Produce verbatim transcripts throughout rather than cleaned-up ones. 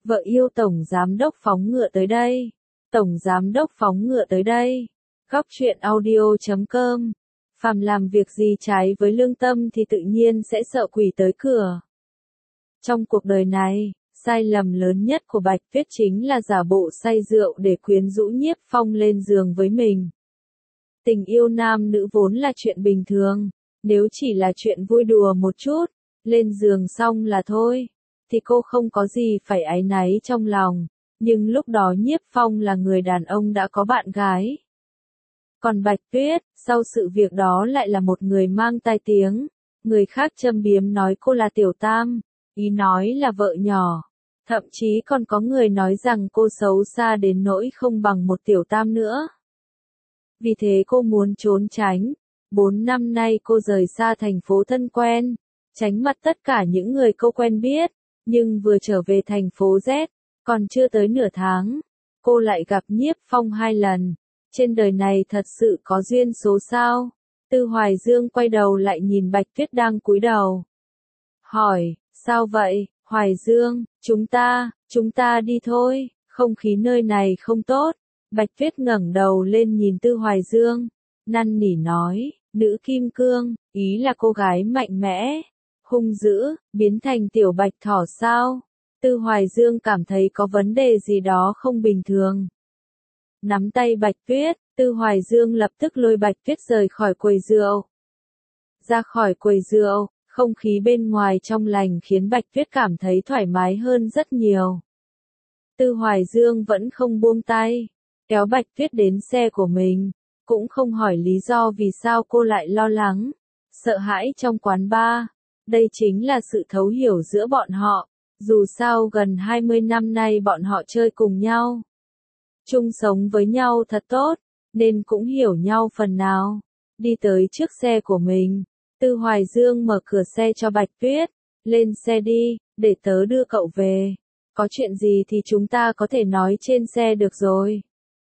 Vợ yêu tổng giám đốc phóng ngựa tới đây. Tổng giám đốc phóng ngựa tới đây. Góc truyện audio chấm com. Phàm làm việc gì trái với lương tâm thì tự nhiên sẽ sợ quỷ tới cửa. Trong cuộc đời này, sai lầm lớn nhất của Bạch Tuyết chính là giả bộ say rượu để quyến rũ Nhiếp Phong lên giường với mình. Tình yêu nam nữ vốn là chuyện bình thường, nếu chỉ là chuyện vui đùa một chút, lên giường xong là thôi, thì cô không có gì phải áy náy trong lòng, nhưng lúc đó Nhiếp Phong là người đàn ông đã có bạn gái. Còn Bạch Tuyết, sau sự việc đó lại là một người mang tai tiếng, người khác châm biếm nói cô là tiểu tam, ý nói là vợ nhỏ, thậm chí còn có người nói rằng cô xấu xa đến nỗi không bằng một tiểu tam nữa. Vì thế cô muốn trốn tránh, bốn năm nay cô rời xa thành phố thân quen, tránh mặt tất cả những người cô quen biết, nhưng vừa trở về thành phố Z, còn chưa tới nửa tháng, cô lại gặp Nhiếp Phong hai lần. Trên đời này thật sự có duyên số sao? Tư Hoài Dương quay đầu lại nhìn Bạch Tuyết đang cúi đầu. Hỏi, sao vậy, Hoài Dương, chúng ta, chúng ta đi thôi, không khí nơi này không tốt. Bạch Tuyết ngẩng đầu lên nhìn Tư Hoài Dương, năn nỉ nói, nữ kim cương, ý là cô gái mạnh mẽ, hung dữ, biến thành tiểu bạch thỏ sao? Tư Hoài Dương cảm thấy có vấn đề gì đó không bình thường. Nắm tay Bạch Tuyết, Tư Hoài Dương lập tức lôi Bạch Tuyết rời khỏi quầy rượu. Ra khỏi quầy rượu, không khí bên ngoài trong lành khiến Bạch Tuyết cảm thấy thoải mái hơn rất nhiều. Tư Hoài Dương vẫn không buông tay, kéo Bạch Tuyết đến xe của mình, cũng không hỏi lý do vì sao cô lại lo lắng, sợ hãi trong quán bar. Đây chính là sự thấu hiểu giữa bọn họ, dù sao gần hai mươi năm nay bọn họ chơi cùng nhau. Chung sống với nhau thật tốt, nên cũng hiểu nhau phần nào. Đi tới trước xe của mình, Tư Hoài Dương mở cửa xe cho Bạch Tuyết, lên xe đi, để tớ đưa cậu về. Có chuyện gì thì chúng ta có thể nói trên xe được rồi.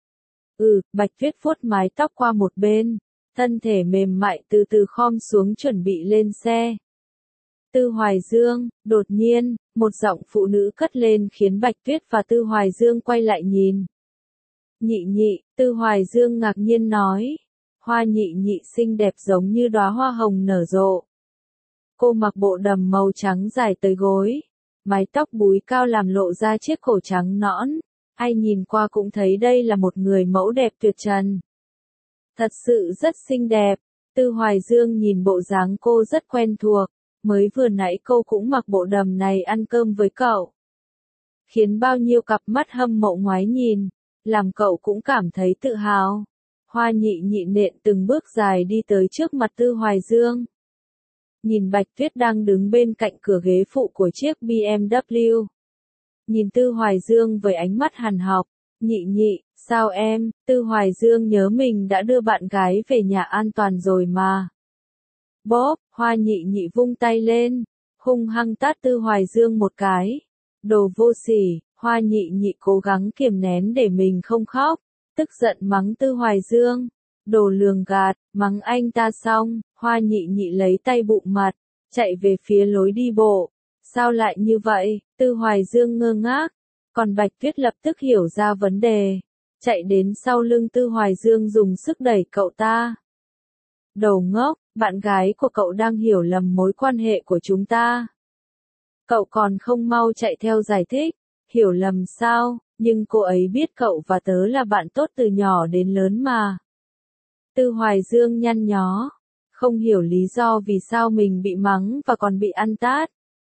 Ừ, Bạch Tuyết vuốt mái tóc qua một bên, thân thể mềm mại từ từ khom xuống chuẩn bị lên xe. Tư Hoài Dương, đột nhiên, một giọng phụ nữ cất lên khiến Bạch Tuyết và Tư Hoài Dương quay lại nhìn. Nhị nhị, Tư Hoài Dương ngạc nhiên nói. Hoa nhị nhị xinh đẹp giống như đóa hoa hồng nở rộ. Cô mặc bộ đầm màu trắng dài tới gối, mái tóc búi cao làm lộ ra chiếc cổ trắng nõn. Ai nhìn qua cũng thấy đây là một người mẫu đẹp tuyệt trần. Thật sự rất xinh đẹp. Tư Hoài Dương nhìn bộ dáng cô rất quen thuộc. Mới vừa nãy cô cũng mặc bộ đầm này ăn cơm với cậu. Khiến bao nhiêu cặp mắt hâm mộ ngoái nhìn, làm cậu cũng cảm thấy tự hào. Hoa nhị nhị nện từng bước dài đi tới trước mặt Tư Hoài Dương. Nhìn Bạch Tuyết đang đứng bên cạnh cửa ghế phụ của chiếc bê em vê. Nhìn Tư Hoài Dương với ánh mắt hằn học, nhị nhị, sao em? Tư Hoài Dương nhớ mình đã đưa bạn gái về nhà an toàn rồi mà. Bóp, Hoa nhị nhị vung tay lên, hung hăng tát Tư Hoài Dương một cái. Đồ vô sỉ, Hoa nhị nhị cố gắng kiềm nén để mình không khóc, tức giận mắng Tư Hoài Dương. Đồ lường gạt, mắng anh ta xong, Hoa nhị nhị lấy tay bụm mặt, chạy về phía lối đi bộ. Sao lại như vậy? Tư Hoài Dương ngơ ngác, còn Bạch Tuyết lập tức hiểu ra vấn đề, chạy đến sau lưng Tư Hoài Dương dùng sức đẩy cậu ta. Đồ ngốc, bạn gái của cậu đang hiểu lầm mối quan hệ của chúng ta. Cậu còn không mau chạy theo giải thích, hiểu lầm sao, nhưng cô ấy biết cậu và tớ là bạn tốt từ nhỏ đến lớn mà. Tư Hoài Dương nhăn nhó, không hiểu lý do vì sao mình bị mắng và còn bị ăn tát.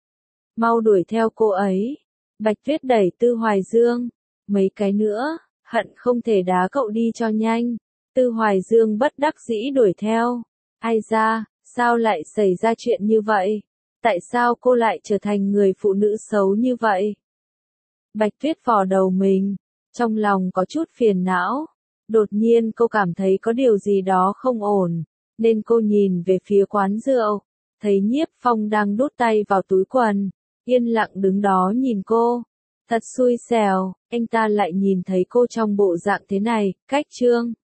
Mau đuổi theo cô ấy. Bạch Tuyết đẩy Tư Hoài Dương, mấy cái nữa, hận không thể đá cậu đi cho nhanh. Tư Hoài Dương bất đắc dĩ đuổi theo. Ai ra, sao lại xảy ra chuyện như vậy? Tại sao cô lại trở thành người phụ nữ xấu như vậy? Bạch Tuyết vò đầu mình, trong lòng có chút phiền não. Đột nhiên cô cảm thấy có điều gì đó không ổn, nên cô nhìn về phía quán rượu, thấy Nhiếp Phong đang đút tay vào túi quần, yên lặng đứng đó nhìn cô. Thật xui xẻo, anh ta lại nhìn thấy cô trong bộ dạng thế này, cách trương.